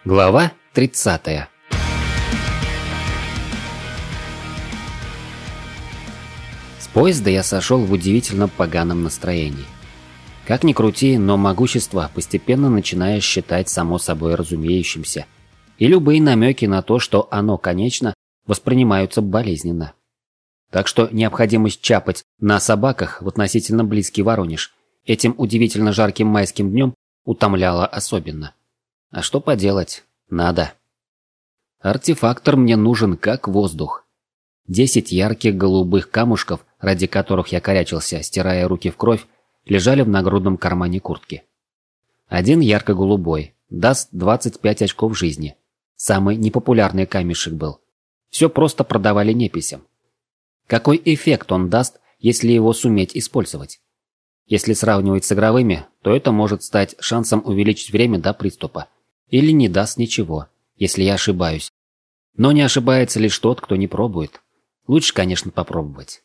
Глава 30. С поезда я сошел в удивительно поганом настроении. Как ни крути, но могущество постепенно начинаешь считать само собой разумеющимся, и любые намеки на то, что оно конечно, воспринимаются болезненно. Так что необходимость чапать на собаках в относительно близкий Воронеж этим удивительно жарким майским днем утомляла особенно. А что поделать? Надо. Артефактор мне нужен как воздух. 10 ярких голубых камушков, ради которых я корячился, стирая руки в кровь, лежали в нагрудном кармане куртки. Один ярко-голубой, даст 25 очков жизни. Самый непопулярный камешек был. Все просто продавали неписям. Какой эффект он даст, если его суметь использовать? Если сравнивать с игровыми, то это может стать шансом увеличить время до приступа. Или не даст ничего, если я ошибаюсь. Но не ошибается лишь тот, кто не пробует. Лучше, конечно, попробовать.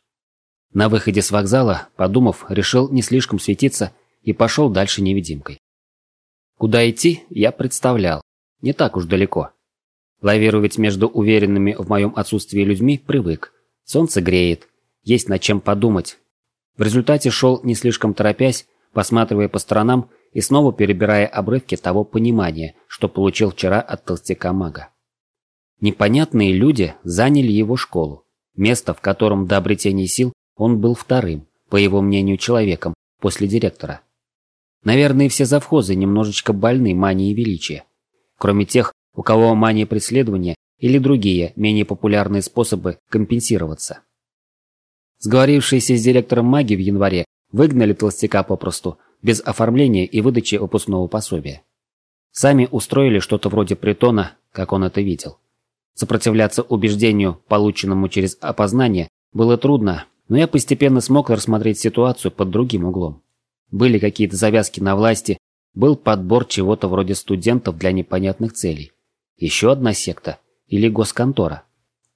На выходе с вокзала, подумав, решил не слишком светиться и пошел дальше невидимкой. Куда идти, я представлял. Не так уж далеко. Лавировать между уверенными в моем отсутствии людьми привык. Солнце греет, есть над чем подумать. В результате шел не слишком торопясь, посматривая по сторонам и снова перебирая обрывки того понимания, что получил вчера от толстяка-мага. Непонятные люди заняли его школу, место, в котором до обретения сил он был вторым, по его мнению, человеком после директора. Наверное, все завхозы немножечко больны манией величия, кроме тех, у кого мания преследования или другие, менее популярные способы компенсироваться. Сговорившиеся с директором маги в январе выгнали толстяка попросту, без оформления и выдачи выпускного пособия. Сами устроили что-то вроде притона, как он это видел. Сопротивляться убеждению, полученному через опознание, было трудно, но я постепенно смог рассмотреть ситуацию под другим углом. Были какие-то завязки на власти, был подбор чего-то вроде студентов для непонятных целей. Еще одна секта или госконтора.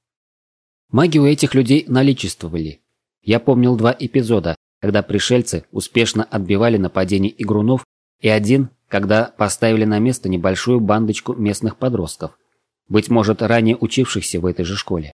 Маги у этих людей наличествовали. Я помнил 2 эпизода, когда пришельцы успешно отбивали нападение игрунов, и один, когда поставили на место небольшую бандочку местных подростков, быть может, ранее учившихся в этой же школе.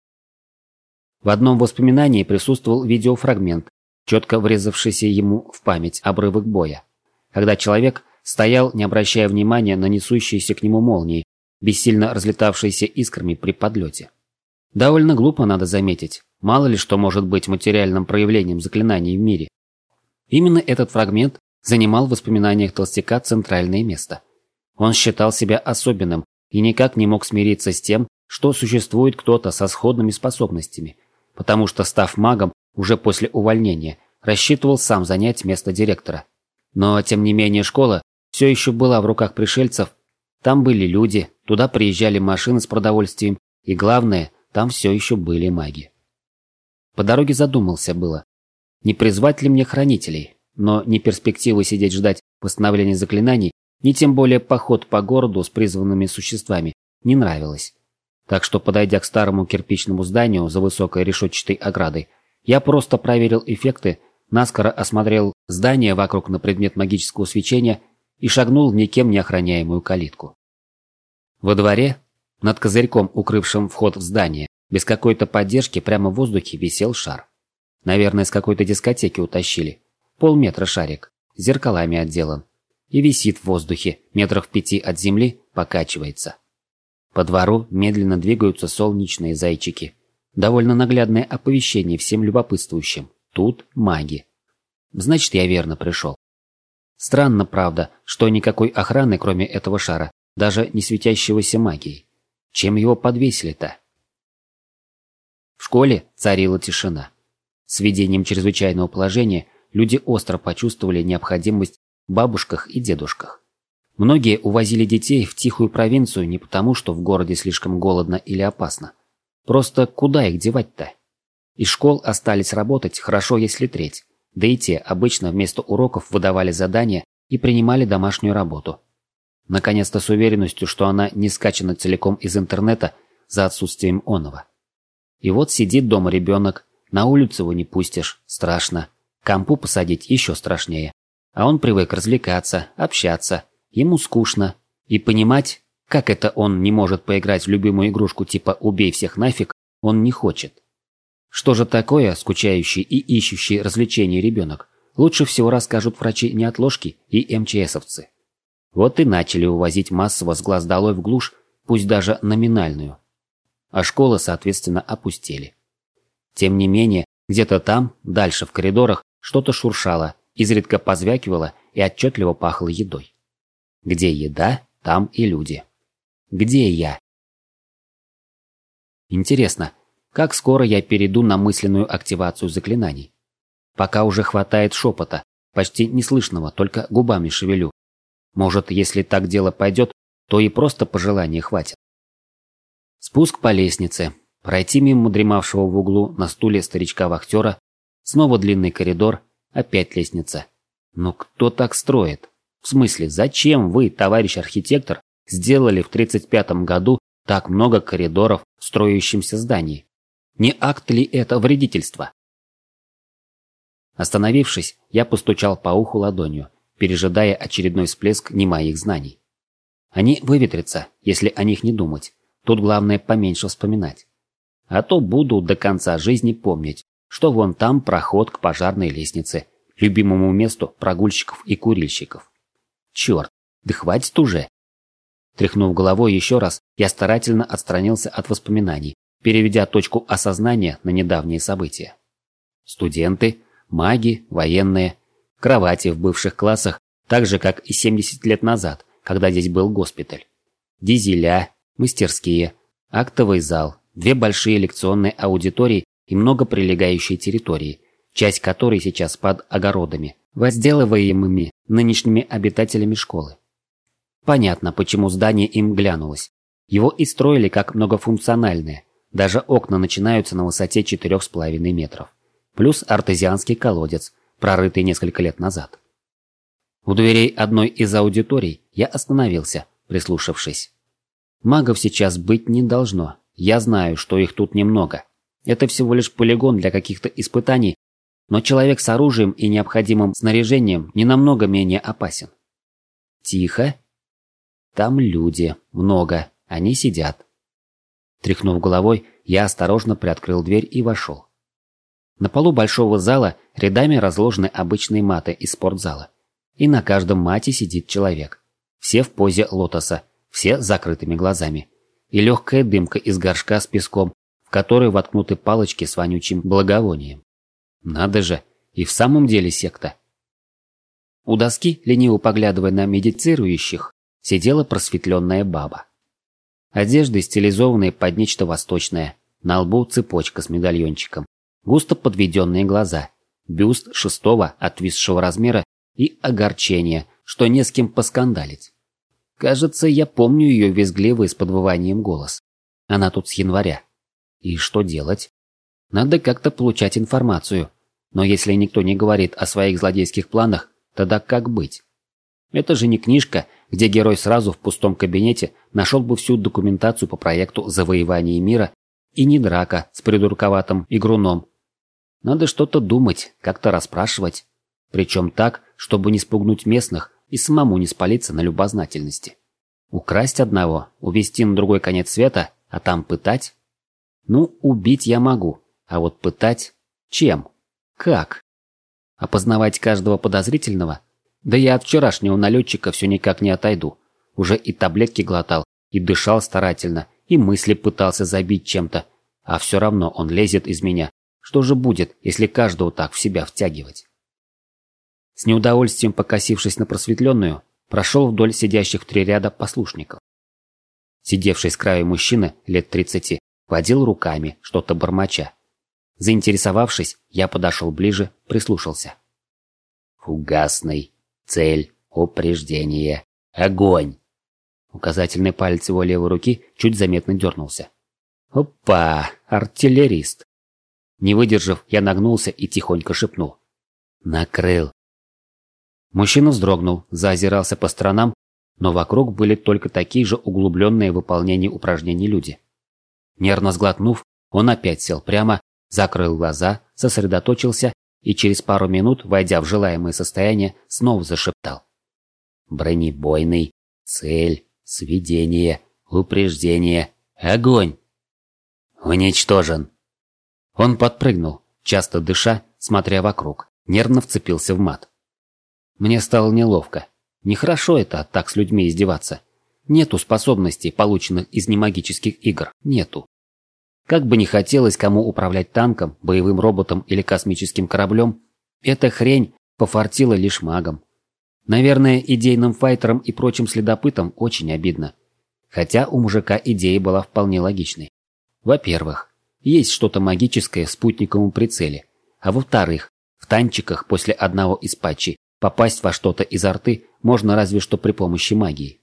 В одном воспоминании присутствовал видеофрагмент, четко врезавшийся ему в память обрывок боя, когда человек стоял, не обращая внимания на несущиеся к нему молнии, бессильно разлетавшиеся искрами при подлете. Довольно глупо, надо заметить. Мало ли что может быть материальным проявлением заклинаний в мире. Именно этот фрагмент занимал в воспоминаниях толстяка центральное место. Он считал себя особенным и никак не мог смириться с тем, что существует кто-то со сходными способностями, потому что, став магом уже после увольнения, рассчитывал сам занять место директора. Но, тем не менее, школа все еще была в руках пришельцев, там были люди, туда приезжали машины с продовольствием, и главное, там все еще были маги. По дороге задумался было, не призвать ли мне хранителей, но ни перспективы сидеть ждать восстановления заклинаний, ни тем более поход по городу с призванными существами не нравилось. Так что, подойдя к старому кирпичному зданию за высокой решетчатой оградой, я просто проверил эффекты, наскоро осмотрел здание вокруг на предмет магического свечения и шагнул в никем не охраняемую калитку. Во дворе, над козырьком, укрывшим вход в здание, без какой-то поддержки прямо в воздухе висел шар. Наверное, с какой-то дискотеки утащили. Полметра шарик, с зеркалами отделан. И висит в воздухе, метрах в 5 от земли, покачивается. По двору медленно двигаются солнечные зайчики. Довольно наглядное оповещение всем любопытствующим. Тут маги. Значит, я верно пришел. Странно, правда, что никакой охраны, кроме этого шара, даже не светящегося магией. Чем его подвесили-то? В школе царила тишина. С введением чрезвычайного положения люди остро почувствовали необходимость в бабушках и дедушках. Многие увозили детей в тихую провинцию не потому, что в городе слишком голодно или опасно. Просто куда их девать-то? Из школ остались работать хорошо, если треть. Да и те обычно вместо уроков выдавали задания и принимали домашнюю работу. Наконец-то с уверенностью, что она не скачана целиком из интернета за отсутствием оного. И вот сидит дома ребенок, на улицу его не пустишь, страшно. К компу посадить еще страшнее. А он привык развлекаться, общаться, ему скучно. И понимать, Как это он не может поиграть в любимую игрушку типа «убей всех нафиг», он не хочет? Что же такое скучающий и ищущий развлечений ребенок? Лучше всего расскажут врачи-неотложки и МЧСовцы. Вот и начали увозить массово с глаз долой в глушь, пусть даже номинальную. А школы, соответственно, опустели. Тем не менее, где-то там, дальше в коридорах, что-то шуршало, изредка позвякивало и отчетливо пахло едой. Где еда, там и люди. Где я? Интересно, как скоро я перейду на мысленную активацию заклинаний? Пока уже хватает шепота, почти неслышного, только губами шевелю. Может, если так дело пойдет, то и просто пожелания хватит. Спуск по лестнице, пройти мимо дремавшего в углу на стуле старичка-вахтера, снова длинный коридор, опять лестница. Но кто так строит? В смысле, зачем вы, товарищ архитектор, сделали в 1935 году так много коридоров в строящемся здании? Не акт ли это вредительства? Остановившись, я постучал по уху ладонью, пережидая очередной всплеск не моих знаний. Они выветрятся, если о них не думать. Тут главное поменьше вспоминать. А то буду до конца жизни помнить, что вон там проход к пожарной лестнице, любимому месту прогульщиков и курильщиков. Черт, да хватит уже. Тряхнув головой еще раз, я старательно отстранился от воспоминаний, переведя точку осознания на недавние события. Студенты, маги, военные, кровати в бывших классах, так же, как и 70 лет назад, когда здесь был госпиталь. Дизеля, мастерские, актовый зал, 2 большие лекционные аудитории и много прилегающей территории, часть которой сейчас под огородами, возделываемыми нынешними обитателями школы. Понятно, почему здание им глянулось. Его и строили как многофункциональное, даже окна начинаются на высоте 4,5 метров. Плюс артезианский колодец, прорытый несколько лет назад. У дверей одной из аудиторий я остановился, прислушавшись. Магов сейчас быть не должно. Я знаю, что их тут немного. Это всего лишь полигон для каких-то испытаний, но человек с оружием и необходимым снаряжением не намного менее опасен. Тихо. Там люди. Много. Они сидят. Тряхнув головой, я осторожно приоткрыл дверь и вошел. На полу большого зала рядами разложены обычные маты из спортзала. И на каждом мате сидит человек. Все в позе лотоса, все с закрытыми глазами. И легкая дымка из горшка с песком, в который воткнуты палочки с вонючим благовонием. Надо же, и в самом деле секта. У доски, лениво поглядывая на медицирующих, сидела просветленная баба. Одежды стилизованные под нечто восточное, на лбу цепочка с медальончиком, густо подведенные глаза, бюст 6-го отвисшего размера и огорчение, что не с кем поскандалить. Кажется, я помню ее визгливый с подвыванием голос. Она тут с января. И что делать? Надо как-то получать информацию. Но если никто не говорит о своих злодейских планах, тогда как быть? Это же не книжка, где герой сразу в пустом кабинете нашел бы всю документацию по проекту завоевания мира, и не драка с придурковатым игруном. Надо что-то думать, как-то расспрашивать. Причем так, чтобы не спугнуть местных и самому не спалиться на любознательности. Украсть одного, увезти на другой конец света, а там пытать? Ну, убить я могу, а вот пытать? Чем? Как? Опознавать каждого подозрительного? Да я от вчерашнего налетчика все никак не отойду. Уже и таблетки глотал, и дышал старательно, и мысли пытался забить чем-то. А все равно он лезет из меня. Что же будет, если каждого так в себя втягивать? С неудовольствием покосившись на просветленную, прошел вдоль сидящих в 3 ряда послушников. Сидевший с краю мужчина лет 30 водил руками, что-то бормоча. Заинтересовавшись, я подошел ближе, прислушался. «Фугасный. Цель. Упреждение. Огонь!» Указательный палец его левой руки чуть заметно дернулся. «Опа! Артиллерист!» Не выдержав, я нагнулся и тихонько шепнул. «Накрыл!» Мужчина вздрогнул, заозирался по сторонам, но вокруг были только такие же углубленные в выполнение упражнений люди. Нервно сглотнув, он опять сел прямо, закрыл глаза, сосредоточился и через пару минут, войдя в желаемое состояние, снова зашептал. «Бронебойный. Цель. Сведение. Упреждение. Огонь. Уничтожен. Он подпрыгнул, часто дыша, смотря вокруг, нервно вцепился в мат. Мне стало неловко. Нехорошо это, так с людьми издеваться. Нету способностей, полученных из немагических игр. Нету. Как бы ни хотелось кому управлять танком, боевым роботом или космическим кораблем, эта хрень пофартила лишь магам. Наверное, идейным файтерам и прочим следопытам очень обидно. Хотя у мужика идея была вполне логичной. Во-первых, есть что-то магическое в спутниковом прицеле. А во-вторых, в танчиках после одного из патчей попасть во что-то изо рты можно разве что при помощи магии.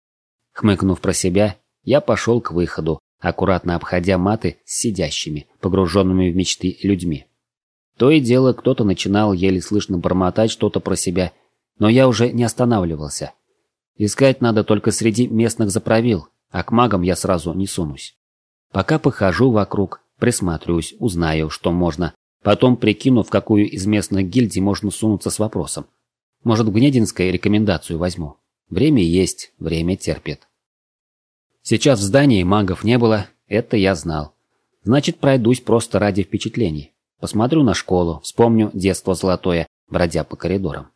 Хмыкнув про себя, я пошел к выходу, аккуратно обходя маты с сидящими, погруженными в мечты людьми. То и дело, кто-то начинал еле слышно бормотать что-то про себя, но я уже не останавливался. Искать надо только среди местных заправил, а к магам я сразу не сунусь. Пока похожу вокруг, присматриваюсь, узнаю, что можно, потом прикину, в какую из местных гильдий можно сунуться с вопросом. Может, в Гнединской рекомендацию возьму. Время есть, время терпит. Сейчас в здании магов не было, это я знал. Значит, пройдусь просто ради впечатлений. Посмотрю на школу, вспомню детство золотое, бродя по коридорам.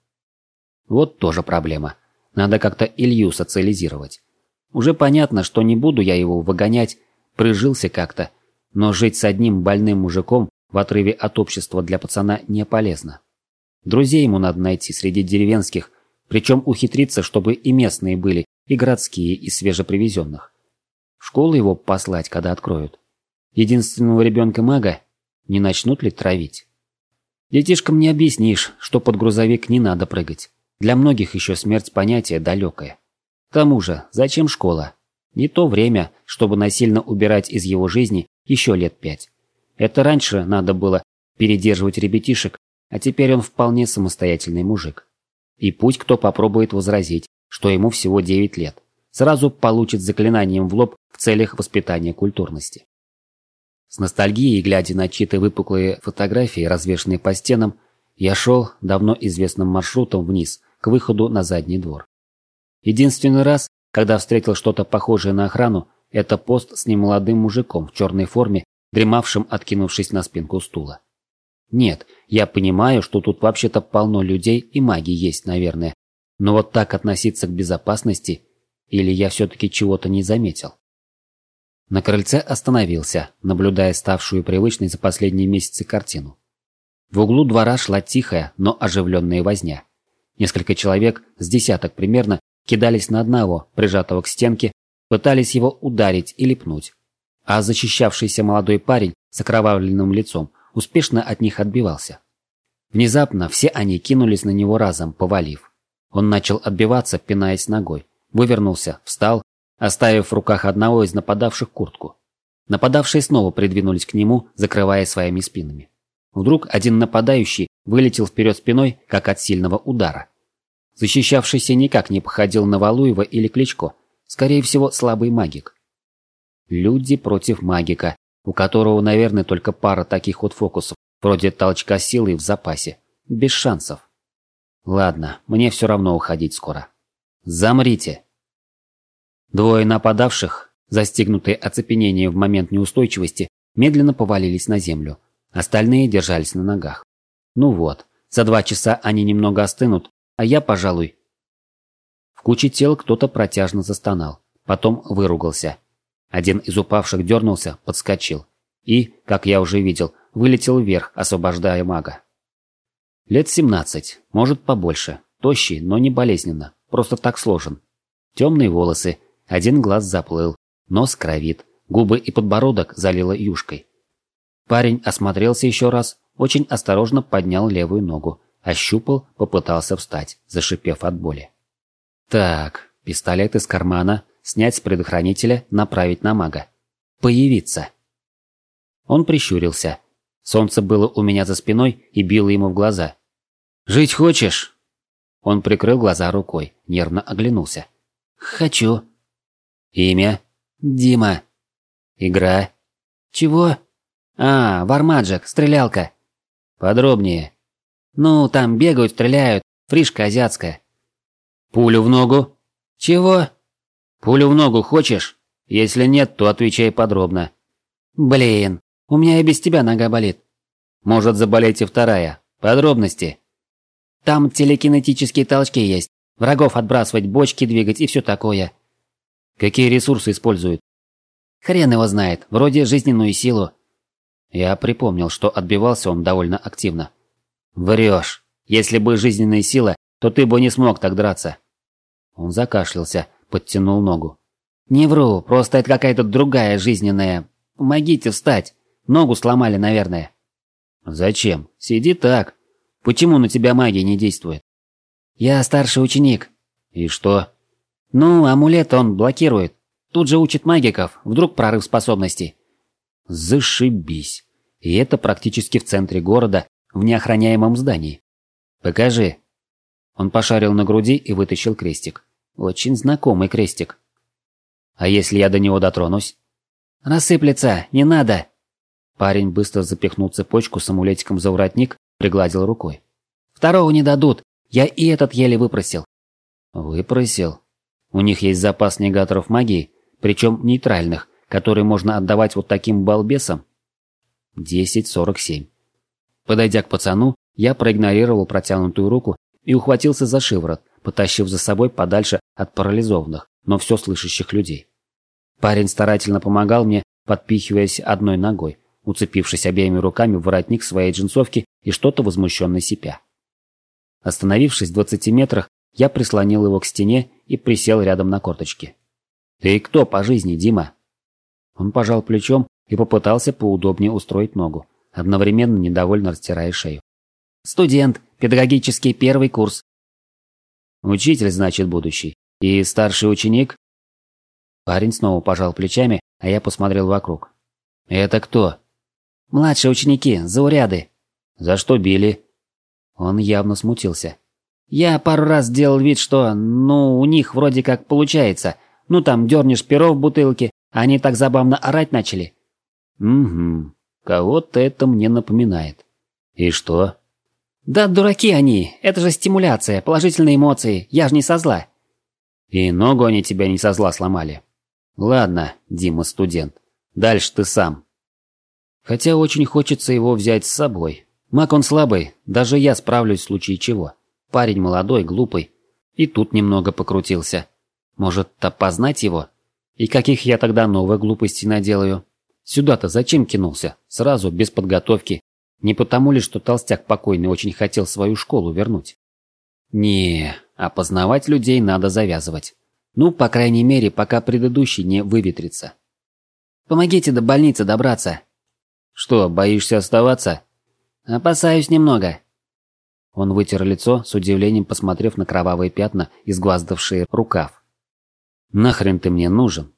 Вот тоже проблема. Надо как-то Илью социализировать. Уже понятно, что не буду я его выгонять, прижился как-то, но жить с одним больным мужиком в отрыве от общества для пацана не полезно. Друзей ему надо найти среди деревенских, причем ухитриться, чтобы и местные были, и городские, и свежепривезенных. В школу его послать, когда откроют. Единственного ребенка-мага не начнут ли травить? Детишкам не объяснишь, что под грузовик не надо прыгать. Для многих еще смерть понятие далекое. К тому же, зачем школа? Не то время, чтобы насильно убирать из его жизни еще лет 5. Это раньше надо было передерживать ребятишек, а теперь он вполне самостоятельный мужик. И пусть кто попробует возразить, что ему всего 9 лет, сразу получит заклинанием в лоб в целях воспитания культурности. С ностальгией, глядя на чьи-то выпуклые фотографии, развешанные по стенам, я шел давно известным маршрутом вниз, к выходу на задний двор. Единственный раз, когда встретил что-то похожее на охрану, это пост с немолодым мужиком в черной форме, дремавшим, откинувшись на спинку стула. Нет, я понимаю, что тут вообще-то полно людей и маги есть, наверное, но вот так относиться к безопасности, или я все-таки чего-то не заметил? На крыльце остановился, наблюдая ставшую привычной за последние месяцы картину. В углу двора шла тихая, но оживленная возня. Несколько человек, с десяток примерно, кидались на одного, прижатого к стенке, пытались его ударить или пнуть. А защищавшийся молодой парень с окровавленным лицом успешно от них отбивался. Внезапно все они кинулись на него разом, повалив. Он начал отбиваться, пинаясь ногой, вывернулся, встал, оставив в руках одного из нападавших куртку. Нападавшие снова придвинулись к нему, закрывая своими спинами. Вдруг один нападающий вылетел вперед спиной, как от сильного удара. Защищавшийся никак не походил на Валуева или Кличко, скорее всего, слабый магик. Люди против магика, у которого, наверное, только пара таких вот фокусов, вроде толчка силы в запасе. Без шансов. Ладно, мне все равно уходить скоро. Замрите! Двое нападавших, застигнутые оцепенением в момент неустойчивости, медленно повалились на землю. Остальные держались на ногах. Ну вот, за 2 часа они немного остынут, а я, пожалуй... В куче тел кто-то протяжно застонал, потом выругался. Один из упавших дернулся, подскочил. И, как я уже видел, вылетел вверх, освобождая мага. Лет 17, может побольше, тощий, но не болезненно, просто так сложен. Темные волосы, один глаз заплыл, нос кровит, губы и подбородок залило юшкой. Парень осмотрелся еще раз, очень осторожно поднял левую ногу, ощупал, попытался встать, зашипев от боли. Так, пистолет из кармана, снять с предохранителя, направить на мага. Появиться. Он прищурился. Солнце было у меня за спиной и било ему в глаза. «Жить хочешь?» Он прикрыл глаза рукой, нервно оглянулся. «Хочу». «Имя?» «Дима». «Игра?» «Чего?» «А, Вармаджик, стрелялка». «Подробнее». «Ну, там бегают, стреляют, фришка азиатская». «Пулю в ногу?» «Чего?» Пулю в ногу хочешь? Если нет, то отвечай подробно. Блин, у меня и без тебя нога болит. Может заболеть и вторая. Подробности. Там телекинетические толчки есть. Врагов отбрасывать, бочки двигать и все такое. Какие ресурсы используют? Хрен его знает, вроде жизненную силу. Я припомнил, что отбивался он довольно активно. Врешь. Если бы жизненная сила, то ты бы не смог так драться. Он закашлялся, подтянул ногу. Не вру, просто это какая-то другая жизненная. Помогите встать. Ногу сломали, наверное. Зачем? Сиди так. Почему на тебя магия не действует? Я старший ученик. И что? Ну, амулет он блокирует. Тут же учит магиков, вдруг прорыв способностей. Зашибись. И это практически в центре города, в неохраняемом здании. Покажи. Он пошарил на груди и вытащил крестик. Очень знакомый крестик. А если я до него дотронусь? Рассыплется, не надо. Парень быстро запихнул цепочку с амулетиком за воротник, пригладил рукой. Второго не дадут. Я и этот еле выпросил. Выпросил? У них есть запас негаторов магии, причем нейтральных, которые можно отдавать вот таким балбесам? 10:47. Подойдя к пацану, я проигнорировал протянутую руку и ухватился за шиворот, потащив за собой подальше от парализованных, но все слышащих людей. Парень старательно помогал мне, подпихиваясь одной ногой, уцепившись обеими руками в воротник своей джинсовки и что-то возмущенно сипя. Остановившись в 20 метрах, я прислонил его к стене и присел рядом на корточки. «Ты кто по жизни, Дима?» Он пожал плечом и попытался поудобнее устроить ногу, одновременно недовольно растирая шею. «Студент, педагогический первый курс». «Учитель, значит, будущий. И старший ученик?» Парень снова пожал плечами, а я посмотрел вокруг. «Это кто?» «Младшие ученики, зауряды». «За что били?» Он явно смутился. «Я пару раз делал вид, что, у них вроде как получается. Ну там дернешь перо в бутылке, а они так забавно орать начали». «Угу. Кого-то это мне напоминает. И что?» «Да дураки они, это же стимуляция, положительные эмоции, я же не со зла». «И ногу они тебя не со зла сломали?» «Ладно, Дима студент, дальше ты сам». Хотя очень хочется его взять с собой. Маг он слабый, даже я справлюсь в случае чего. Парень молодой, глупый. И тут немного покрутился. Может, опознать его? И каких я тогда новых глупостей наделаю? Сюда-то зачем кинулся? Сразу, без подготовки. Не потому ли, что толстяк покойный очень хотел свою школу вернуть? Не, опознавать людей надо завязывать. Ну, по крайней мере, пока предыдущий не выветрится. «Помогите до больницы добраться». «Что, боишься оставаться?» «Опасаюсь немного». Он вытер лицо, с удивлением посмотрев на кровавые пятна, изгваздавшие рукав. «Нахрен ты мне нужен?»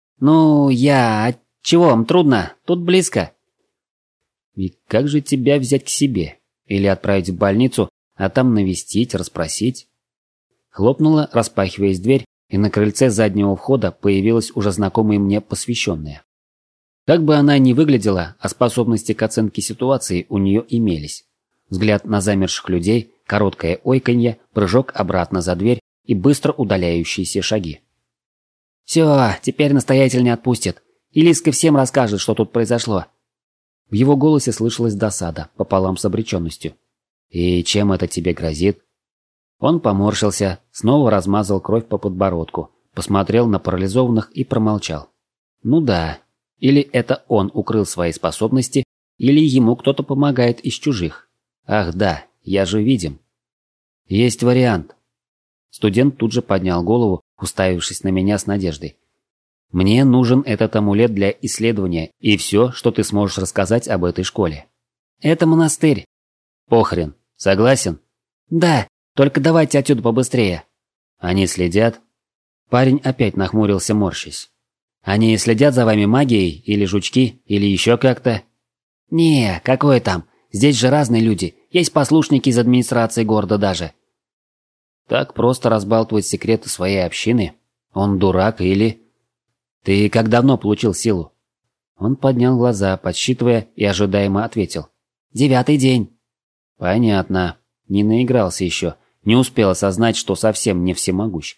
Чего вам трудно? Тут близко». «И как же тебя взять к себе? Или отправить в больницу, а там навестить, расспросить?» Хлопнула, распахиваясь дверь, и на крыльце заднего входа появилась уже знакомая мне посвященная. Как бы она ни выглядела, а способности к оценке ситуации у нее имелись. Взгляд на замерших людей, короткое ойканье, прыжок обратно за дверь и быстро удаляющиеся шаги. «Все, теперь настоятель не отпустит. И Лиска всем расскажет, что тут произошло». В его голосе слышалась досада, пополам с обреченностью. «И чем это тебе грозит?» Он поморщился, снова размазал кровь по подбородку, посмотрел на парализованных и промолчал. «Ну да, или это он укрыл свои способности, или ему кто-то помогает из чужих. Ах да, я же видим». «Есть вариант». Студент тут же поднял голову, уставившись на меня с надеждой. «Мне нужен этот амулет для исследования и все, что ты сможешь рассказать об этой школе». «Это монастырь». «Похрен. Согласен?» «Да, только давайте отсюда побыстрее». «Они следят?» Парень опять нахмурился, морщась. «Они следят за вами магией, или жучки, или еще как-то?» «Не, какое там. Здесь же разные люди. Есть послушники из администрации города даже». «Так просто разбалтывать секреты своей общины? Он дурак или...» «Ты как давно получил силу?» Он поднял глаза, подсчитывая, и ожидаемо ответил. 9-й день». «Понятно. Не наигрался еще. Не успел осознать, что совсем не всемогущ.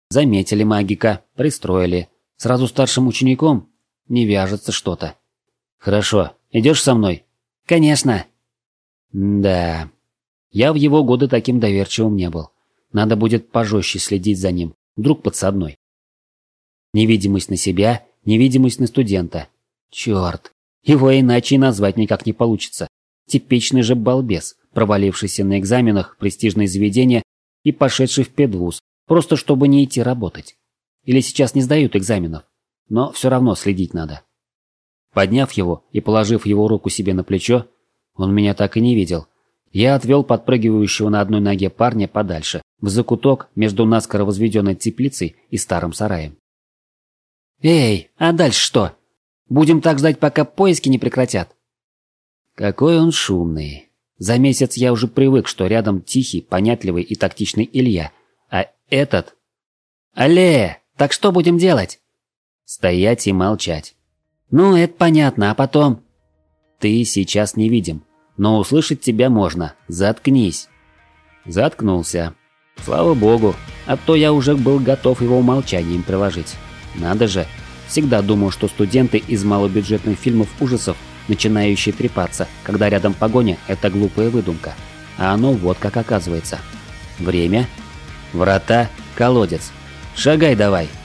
Заметили магика, пристроили. Сразу старшим учеником? Не вяжется что-то. Хорошо, идешь со мной? Конечно. Да. Я в его годы таким доверчивым не был. Надо будет пожестче следить за ним. Вдруг подсадной. Невидимость на себя, невидимость на студента. Черт. Его иначе и назвать никак не получится. Типичный же балбес, провалившийся на экзаменах в престижные заведения и пошедший в педвуз, просто чтобы не идти работать. Или сейчас не сдают экзаменов, но все равно следить надо. Подняв его и положив его руку себе на плечо, он меня так и не видел. Я отвел подпрыгивающего на одной ноге парня подальше, в закуток между наскоро возведенной теплицей и старым сараем. «Эй, а дальше что? Будем так ждать, пока поиски не прекратят?» Какой он шумный. За месяц я уже привык, что рядом тихий, понятливый и тактичный Илья, а этот... «Алле, так что будем делать?» Стоять и молчать. «Ну, это понятно, а потом...» «Ты сейчас не видим, но услышать тебя можно. Заткнись». Заткнулся. Слава богу, а то я уже был готов его молчанием приложить. Надо же, всегда думал, что студенты из малобюджетных фильмов ужасов, начинающие трепаться, когда рядом погоня, это глупая выдумка. А оно вот как оказывается. Время. Врата. Колодец. Шагай давай.